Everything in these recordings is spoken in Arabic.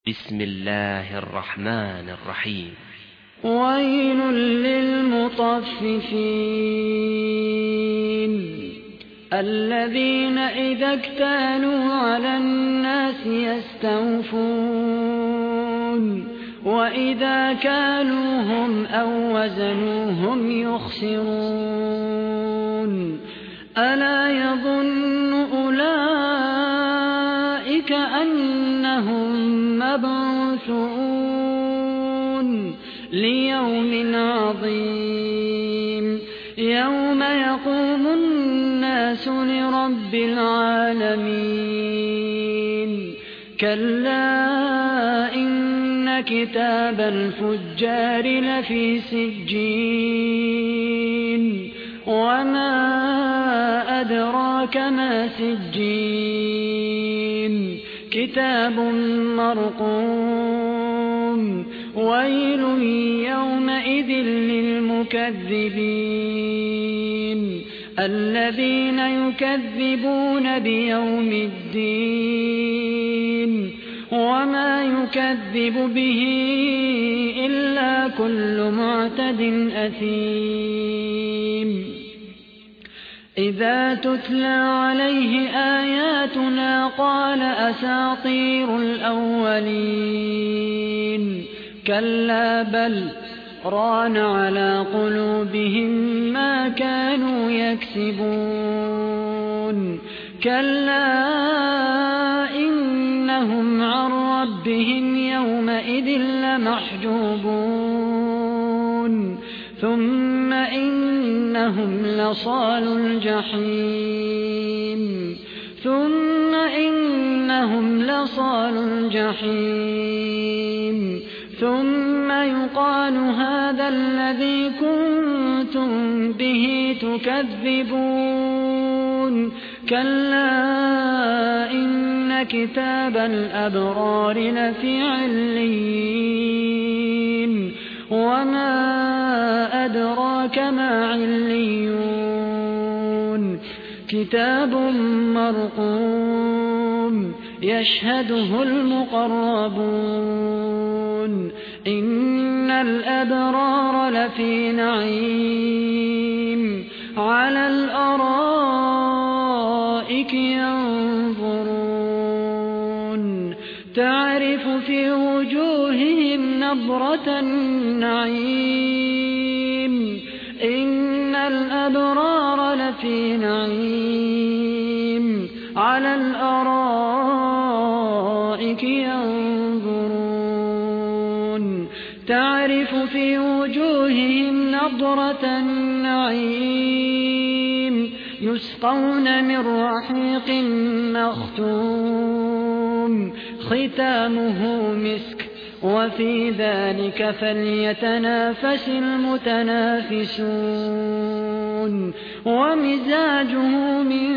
بسم الله الرحمن الرحيم. ويل للمطففين الذين إذا اكتالوا على الناس يستوفون وإذا كالوهم أو وزنوهم يخسرون ألا يظن أولئك أنهم مبعوثون ليوم عظيم يوم يقوم الناس لرب العالمين كلا إن كتاب الفجار لفي سجين وما أدراك ما سجين كتاب مرقوم ويل يومئذ للمكذبين الذين يكذبون بيوم الدين وما يكذب به إلا كل معتد أثيم إذا تتلى عليه آياتنا قال أساطير الأولين كلا بل ران على قلوبهم ما كانوا يكسبون كلا إنهم عن ربهم يومئذ لمحجوبون ثم إنهم لصالو الجحيم ثم يقال هذا الذي كنتم به تكذبون كلا إن كتاب الأبرار لفي عليين وما أدراك ما عليون كتاب مرقوم يشهده المقربون إن الأبرار لفي نعيم على الأرائك ينظرون تعرف في وجوههم نضرة النعيم إن الأبرار لفي نعيم على الأرائك ينظرون تعرف في وجوههم نضرة النعيم يسقون من رحيق مختوم ختامه مسك وفي ذلك فليتنافس المتنافسون ومزاجه من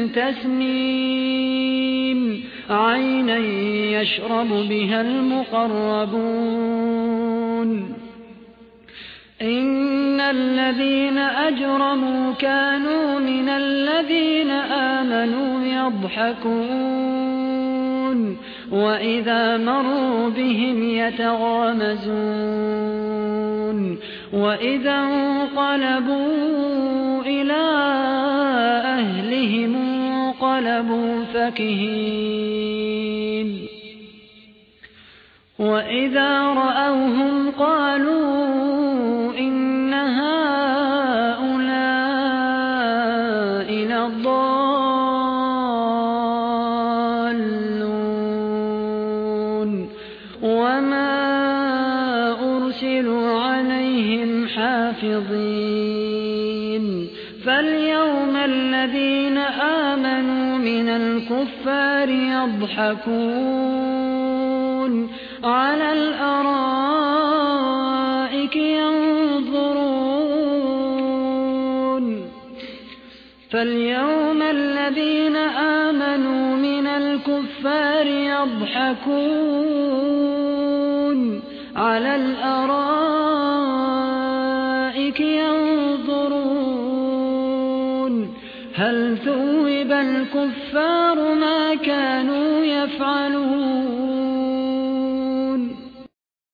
تسنيم عينا يشرب بها المقربون إن الذين أجرموا كانوا من الذين آمنوا يضحكون وإذا مروا بهم يتغامزون وإذا انقلبوا إلى أهلهم انقلبوا فكهين وإذا رأوهم قالوا إن هؤلاء لضالون وما أرسلوا عليهم حافظين فاليوم الذين آمنوا من الكفار يضحكون على الأرائك ينظرون فاليوم الذين آمنوا من الكفار يضحكون على الأرائك ينظرون هل ثوب الكفار ما